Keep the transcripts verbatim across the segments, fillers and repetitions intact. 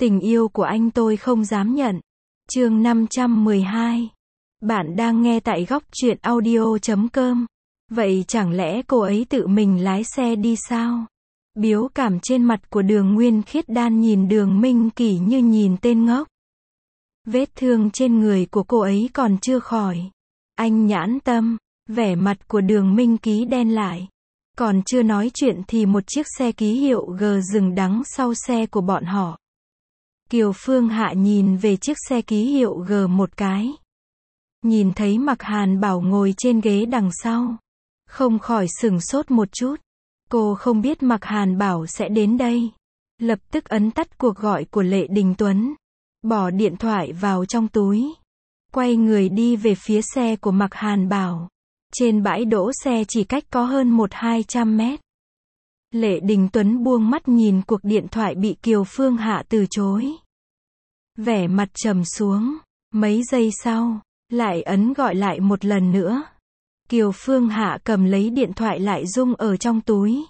Tình yêu của anh tôi không dám nhận. Chương năm trăm mười hai. Bạn đang nghe tại góc truyện audio chấm com. Vậy chẳng lẽ cô ấy tự mình lái xe đi sao? Biếu cảm trên mặt của Đường Nguyên Khiết Đan nhìn Đường Minh Kỷ như nhìn tên ngốc. Vết thương trên người của cô ấy còn chưa khỏi. Anh nhãn tâm, vẻ mặt của Đường Minh Ký đen lại. Còn chưa nói chuyện thì một chiếc xe ký hiệu G dừng đằng sau xe của bọn họ. Kiều Phương Hạ nhìn về chiếc xe ký hiệu G một cái. Nhìn thấy Mạc Hàn Bảo ngồi trên ghế đằng sau. Không khỏi sửng sốt một chút. Cô không biết Mạc Hàn Bảo sẽ đến đây. Lập tức ấn tắt cuộc gọi của Lệ Đình Tuấn. Bỏ điện thoại vào trong túi. Quay người đi về phía xe của Mạc Hàn Bảo. Trên bãi đỗ xe chỉ cách có hơn một hai trăm mét. Lệ Đình Tuấn buông mắt nhìn cuộc điện thoại bị Kiều Phương Hạ từ chối. Vẻ mặt trầm xuống. Mấy giây sau, lại ấn gọi lại một lần nữa. Kiều Phương Hạ cầm lấy điện thoại lại rung ở trong túi.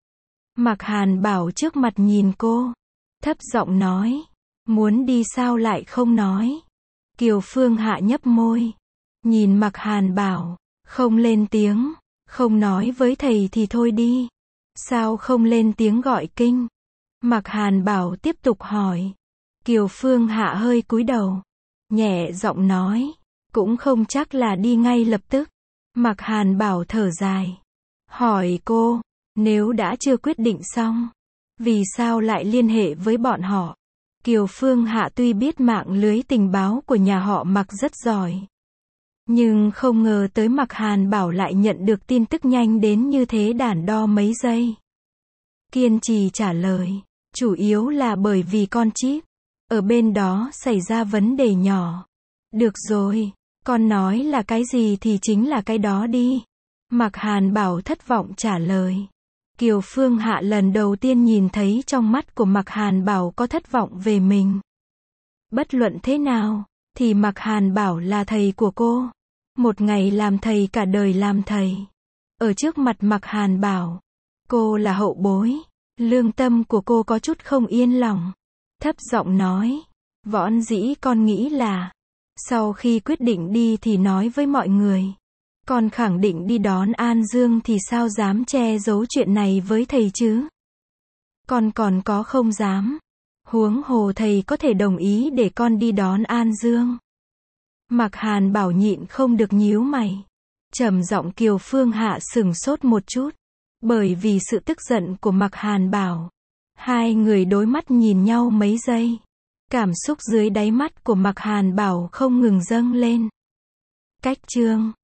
Mạc Hàn Bảo trước mặt nhìn cô. Thấp giọng nói. Muốn đi sao lại không nói. Kiều Phương Hạ nhấp môi. Nhìn Mạc Hàn Bảo. Không lên tiếng. Không nói với thầy thì thôi đi. Sao không lên tiếng gọi kinh? Mạc Hàn Bảo tiếp tục hỏi. Kiều Phương Hạ hơi cúi đầu. Nhẹ giọng nói. Cũng không chắc là đi ngay lập tức. Mạc Hàn Bảo thở dài. Hỏi cô. Nếu đã chưa quyết định xong. Vì sao lại liên hệ với bọn họ? Kiều Phương Hạ tuy biết mạng lưới tình báo của nhà họ Mạc rất giỏi. Nhưng không ngờ tới Mạc Hàn Bảo lại nhận được tin tức nhanh đến như thế, đắn đo mấy giây. Kiên trì trả lời. Chủ yếu là bởi vì con chip. Ở bên đó xảy ra vấn đề nhỏ. Được rồi. Con nói là cái gì thì chính là cái đó đi. Mạc Hàn Bảo thất vọng trả lời. Kiều Phương Hạ lần đầu tiên nhìn thấy trong mắt của Mạc Hàn Bảo có thất vọng về mình. Bất luận thế nào, thì Mạc Hàn Bảo là thầy của cô. Một ngày làm thầy cả đời làm thầy. Ở trước mặt Mạc Hàn Bảo, cô là hậu bối. Lương tâm của cô có chút không yên lòng. Thấp giọng nói. Võ dĩ con nghĩ là, sau khi quyết định đi thì nói với mọi người. Con khẳng định đi đón An Dương thì sao dám che giấu chuyện này với thầy chứ? Con còn có không dám. Huống hồ thầy có thể đồng ý để con đi đón An Dương. Mạc Hàn Bảo nhịn không được nhíu mày. Trầm giọng. Kiều Phương Hạ sửng sốt một chút. Bởi vì sự tức giận của Mạc Hàn Bảo. Hai người đối mắt nhìn nhau mấy giây. Cảm xúc dưới đáy mắt của Mạc Hàn Bảo không ngừng dâng lên. Cách chương